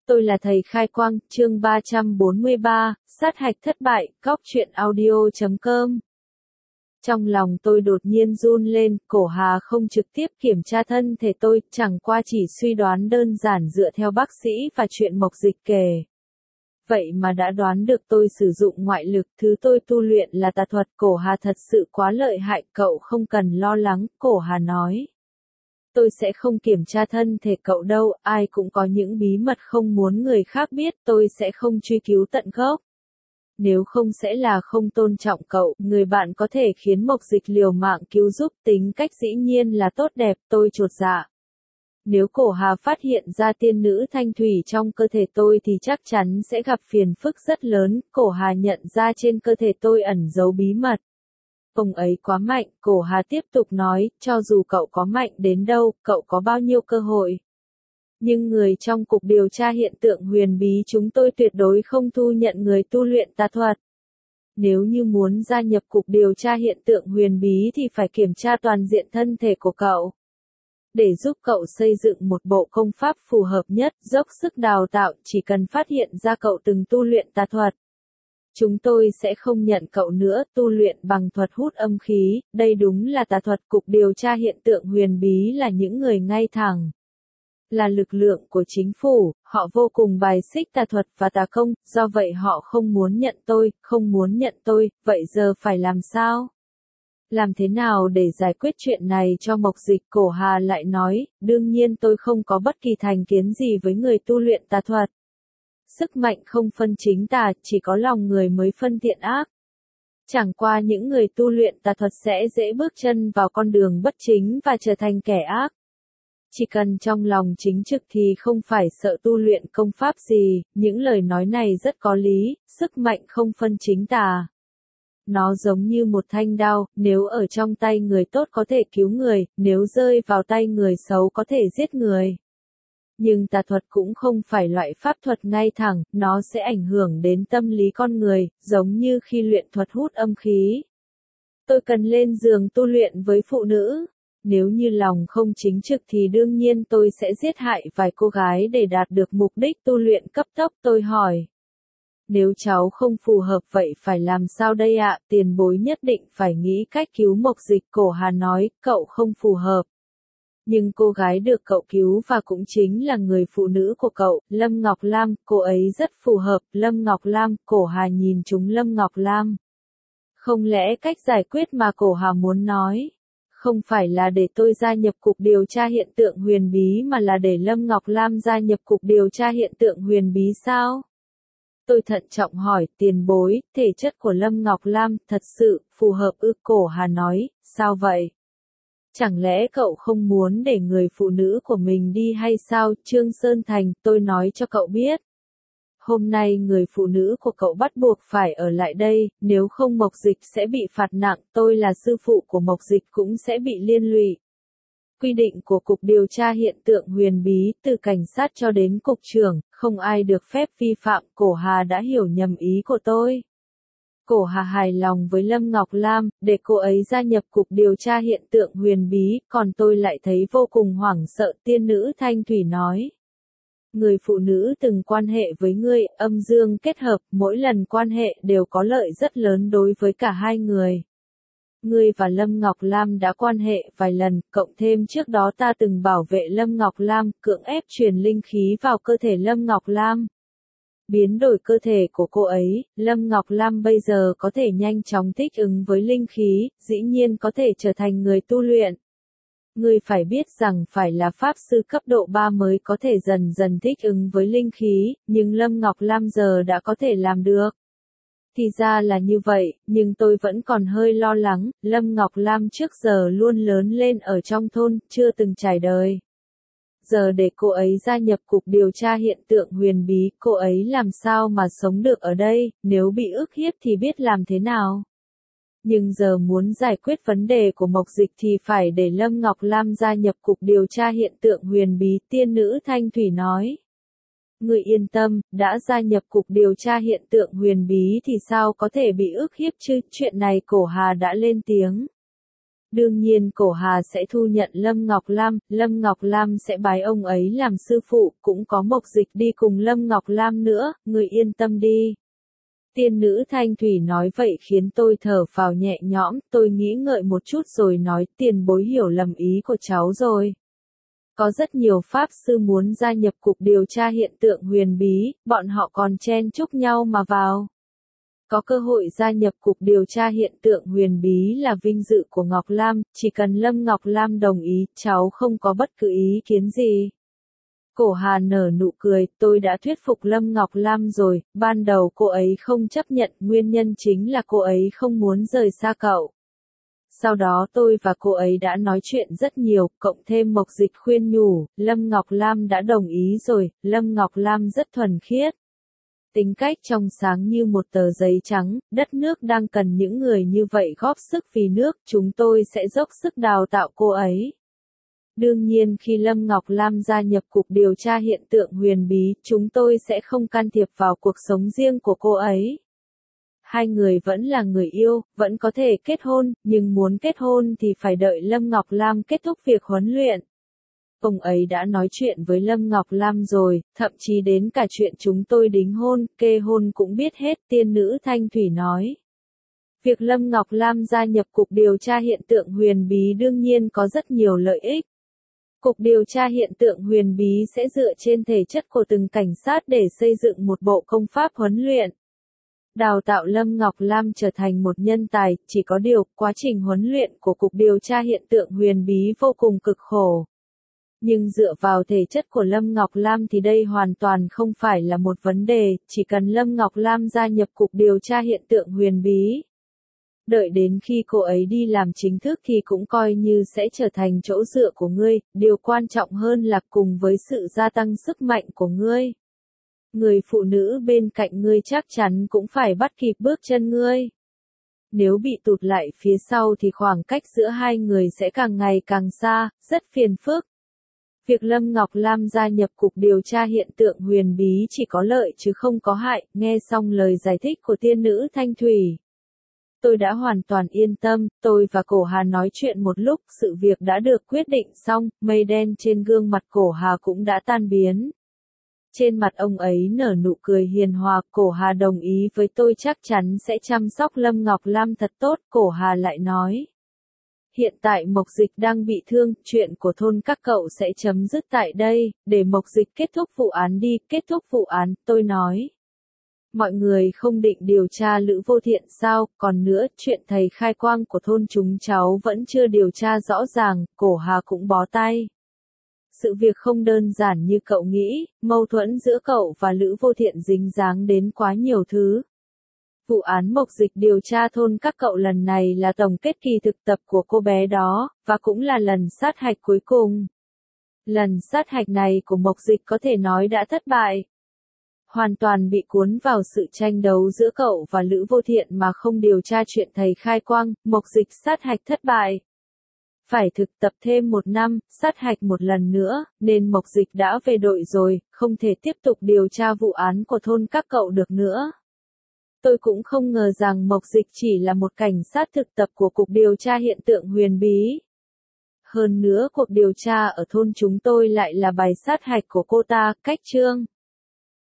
Tôi là thầy Khai Quang, chương 343, sát hạch thất bại, góc truyện audio.com. Trong lòng tôi đột nhiên run lên, Cổ Hà không trực tiếp kiểm tra thân thể tôi, chẳng qua chỉ suy đoán đơn giản dựa theo bác sĩ và chuyện Mộc Dịch kể. Vậy mà đã đoán được tôi sử dụng ngoại lực, thứ tôi tu luyện là tà thuật. Cổ Hà thật sự quá lợi hại, cậu không cần lo lắng, Cổ Hà nói. Tôi sẽ không kiểm tra thân thể cậu đâu, ai cũng có những bí mật không muốn người khác biết, tôi sẽ không truy cứu tận gốc. Nếu không sẽ là không tôn trọng cậu, người bạn có thể khiến Mộc Dịch liều mạng cứu giúp, tính cách dĩ nhiên là tốt đẹp, tôi chột dạ. Nếu Cổ Hà phát hiện ra tiên nữ thanh thủy trong cơ thể tôi thì chắc chắn sẽ gặp phiền phức rất lớn. Cổ Hà nhận ra trên cơ thể tôi ẩn giấu bí mật. Ông ấy quá mạnh, Cổ Hà tiếp tục nói, cho dù cậu có mạnh đến đâu, cậu có bao nhiêu cơ hội. Nhưng người trong Cục Điều tra Hiện tượng Huyền Bí chúng tôi tuyệt đối không thu nhận người tu luyện tà thuật. Nếu như muốn gia nhập Cục Điều tra Hiện tượng Huyền Bí thì phải kiểm tra toàn diện thân thể của cậu. Để giúp cậu xây dựng một bộ công pháp phù hợp nhất, dốc sức đào tạo, chỉ cần phát hiện ra cậu từng tu luyện tà thuật. Chúng tôi sẽ không nhận cậu nữa, tu luyện bằng thuật hút âm khí, đây đúng là tà thuật. Cục Điều tra Hiện tượng Huyền Bí là những người ngay thẳng. Là lực lượng của chính phủ, họ vô cùng bài xích tà thuật và tà công, do vậy họ không muốn nhận tôi, vậy giờ phải làm sao? Làm thế nào để giải quyết chuyện này cho Mộc Dịch? Cổ Hà lại nói, đương nhiên tôi không có bất kỳ thành kiến gì với người tu luyện tà thuật. Sức mạnh không phân chính tà, chỉ có lòng người mới phân thiện ác. Chẳng qua những người tu luyện tà thuật sẽ dễ bước chân vào con đường bất chính và trở thành kẻ ác. Chỉ cần trong lòng chính trực thì không phải sợ tu luyện công pháp gì, những lời nói này rất có lý, sức mạnh không phân chính tà. Nó giống như một thanh đao, nếu ở trong tay người tốt có thể cứu người, nếu rơi vào tay người xấu có thể giết người. Nhưng tà thuật cũng không phải loại pháp thuật ngay thẳng, nó sẽ ảnh hưởng đến tâm lý con người, giống như khi luyện thuật hút âm khí. Tôi cần lên giường tu luyện với phụ nữ. Nếu như lòng không chính trực thì đương nhiên tôi sẽ giết hại vài cô gái để đạt được mục đích tu luyện cấp tốc. Tôi hỏi. Nếu cháu không phù hợp vậy phải làm sao đây ạ? Tiền bối nhất định phải nghĩ cách cứu Mộc Dịch. Cổ Hà nói, cậu không phù hợp. Nhưng cô gái được cậu cứu và cũng chính là người phụ nữ của cậu, Lâm Ngọc Lam, cô ấy rất phù hợp. Lâm Ngọc Lam, Cổ Hà nhìn trúng Lâm Ngọc Lam. Không lẽ cách giải quyết mà Cổ Hà muốn nói, không phải là để tôi gia nhập Cục Điều tra Hiện tượng Huyền Bí mà là để Lâm Ngọc Lam gia nhập Cục Điều tra Hiện tượng Huyền Bí sao? Tôi thận trọng hỏi, tiền bối, thể chất của Lâm Ngọc Lam thật sự phù hợp ư? Cổ Hà nói, sao vậy? Chẳng lẽ cậu không muốn để người phụ nữ của mình đi hay sao? Trương Sơn Thành, tôi nói cho cậu biết. Hôm nay người phụ nữ của cậu bắt buộc phải ở lại đây, nếu không Mộc Dịch sẽ bị phạt nặng, tôi là sư phụ của Mộc Dịch cũng sẽ bị liên lụy. Quy định của Cục Điều tra Hiện tượng Huyền Bí, từ cảnh sát cho đến cục trưởng, không ai được phép vi phạm. Cổ Hà đã hiểu nhầm ý của tôi. Cổ Hà hài lòng với Lâm Ngọc Lam, để cô ấy gia nhập Cục Điều tra Hiện tượng Huyền Bí, còn tôi lại thấy vô cùng hoảng sợ. Tiên nữ Thanh Thủy nói. Người phụ nữ từng quan hệ với ngươi, âm dương kết hợp, mỗi lần quan hệ đều có lợi rất lớn đối với cả hai người. Ngươi và Lâm Ngọc Lam đã quan hệ vài lần, cộng thêm trước đó ta từng bảo vệ Lâm Ngọc Lam, cưỡng ép truyền linh khí vào cơ thể Lâm Ngọc Lam. Biến đổi cơ thể của cô ấy, Lâm Ngọc Lam bây giờ có thể nhanh chóng thích ứng với linh khí, dĩ nhiên có thể trở thành người tu luyện. Ngươi phải biết rằng phải là pháp sư cấp độ 3 mới có thể dần dần thích ứng với linh khí, nhưng Lâm Ngọc Lam giờ đã có thể làm được. Thì ra là như vậy, nhưng tôi vẫn còn hơi lo lắng, Lâm Ngọc Lam trước giờ luôn lớn lên ở trong thôn, chưa từng trải đời. Giờ để cô ấy gia nhập Cục Điều tra Hiện tượng Huyền Bí, cô ấy làm sao mà sống được ở đây, nếu bị ức hiếp thì biết làm thế nào. Nhưng giờ muốn giải quyết vấn đề của Mộc Dịch thì phải để Lâm Ngọc Lam gia nhập Cục Điều tra Hiện tượng Huyền Bí. Tiên nữ Thanh Thủy nói. Ngươi yên tâm, đã gia nhập Cục Điều tra Hiện tượng Huyền Bí thì sao có thể bị ức hiếp chứ? Chuyện này Cổ Hà đã lên tiếng. Đương nhiên cổ Hà sẽ thu nhận Lâm Ngọc Lam, Lâm Ngọc Lam sẽ bái ông ấy làm sư phụ, cũng có Mộc Dịch đi cùng Lâm Ngọc Lam nữa, người yên tâm đi. Tiên nữ Thanh Thủy nói vậy khiến tôi thở phào nhẹ nhõm, tôi nghĩ ngợi một chút rồi nói tiền bối hiểu lầm ý của cháu rồi. Có rất nhiều pháp sư muốn gia nhập cục điều tra hiện tượng huyền bí, bọn họ còn chen chúc nhau mà vào. Có cơ hội gia nhập cục điều tra hiện tượng huyền bí là vinh dự của Ngọc Lam, chỉ cần Lâm Ngọc Lam đồng ý, cháu không có bất cứ ý kiến gì. Cổ Hà nở nụ cười, tôi đã thuyết phục Lâm Ngọc Lam rồi, ban đầu cô ấy không chấp nhận, nguyên nhân chính là cô ấy không muốn rời xa cậu. Sau đó tôi và cô ấy đã nói chuyện rất nhiều, cộng thêm Mộc Dịch khuyên nhủ, Lâm Ngọc Lam đã đồng ý rồi, Lâm Ngọc Lam rất thuần khiết. Tính cách trong sáng như một tờ giấy trắng, đất nước đang cần những người như vậy góp sức vì nước, chúng tôi sẽ dốc sức đào tạo cô ấy. Đương nhiên khi Lâm Ngọc Lam gia nhập cục điều tra hiện tượng huyền bí, chúng tôi sẽ không can thiệp vào cuộc sống riêng của cô ấy. Hai người vẫn là người yêu, vẫn có thể kết hôn, nhưng muốn kết hôn thì phải đợi Lâm Ngọc Lam kết thúc việc huấn luyện. Ông ấy đã nói chuyện với Lâm Ngọc Lam rồi, thậm chí đến cả chuyện chúng tôi đính hôn, kê hôn cũng biết hết, tiên nữ Thanh Thủy nói. Việc Lâm Ngọc Lam gia nhập cục điều tra hiện tượng huyền bí đương nhiên có rất nhiều lợi ích. Cục điều tra hiện tượng huyền bí sẽ dựa trên thể chất của từng cảnh sát để xây dựng một bộ công pháp huấn luyện. Đào tạo Lâm Ngọc Lam trở thành một nhân tài, chỉ có điều, quá trình huấn luyện của Cục điều tra hiện tượng huyền bí vô cùng cực khổ. Nhưng dựa vào thể chất của Lâm Ngọc Lam thì đây hoàn toàn không phải là một vấn đề, chỉ cần Lâm Ngọc Lam gia nhập Cục điều tra hiện tượng huyền bí. Đợi đến khi cô ấy đi làm chính thức thì cũng coi như sẽ trở thành chỗ dựa của ngươi, điều quan trọng hơn là cùng với sự gia tăng sức mạnh của ngươi. Người phụ nữ bên cạnh ngươi chắc chắn cũng phải bắt kịp bước chân ngươi. Nếu bị tụt lại phía sau thì khoảng cách giữa hai người sẽ càng ngày càng xa, rất phiền phức. Việc Lâm Ngọc Lam gia nhập Cục điều tra hiện tượng huyền bí chỉ có lợi chứ không có hại, nghe xong lời giải thích của tiên nữ Thanh Thủy. Tôi đã hoàn toàn yên tâm, tôi và Cổ Hà nói chuyện một lúc, sự việc đã được quyết định xong, mây đen trên gương mặt Cổ Hà cũng đã tan biến. Trên mặt ông ấy nở nụ cười hiền hòa, Cổ Hà đồng ý với tôi chắc chắn sẽ chăm sóc Lâm Ngọc Lam thật tốt, Cổ Hà lại nói. Hiện tại Mộc Dịch đang bị thương, chuyện của thôn các cậu sẽ chấm dứt tại đây, để Mộc Dịch kết thúc vụ án đi, kết thúc vụ án, tôi nói. Mọi người không định điều tra Lữ Vô Thiện sao, còn nữa, chuyện thầy khai quang của thôn chúng cháu vẫn chưa điều tra rõ ràng, Cổ Hà cũng bó tay. Sự việc không đơn giản như cậu nghĩ, mâu thuẫn giữa cậu và Lữ Vô Thiện dính dáng đến quá nhiều thứ. Vụ án Mộc Dịch điều tra thôn các cậu lần này là tổng kết kỳ thực tập của cô bé đó, và cũng là lần sát hạch cuối cùng. Lần sát hạch này của Mộc Dịch có thể nói đã thất bại. Hoàn toàn bị cuốn vào sự tranh đấu giữa cậu và Lữ Vô Thiện mà không điều tra chuyện thầy khai quang, Mộc Dịch sát hạch thất bại. Phải thực tập thêm 1 năm, sát hạch một lần nữa, nên Mộc Dịch đã về đội rồi, không thể tiếp tục điều tra vụ án của thôn các cậu được nữa. Tôi cũng không ngờ rằng Mộc Dịch chỉ là một cảnh sát thực tập của Cục điều tra hiện tượng huyền bí. Hơn nữa cuộc điều tra ở thôn chúng tôi lại là bài sát hạch của cô ta, cách chương.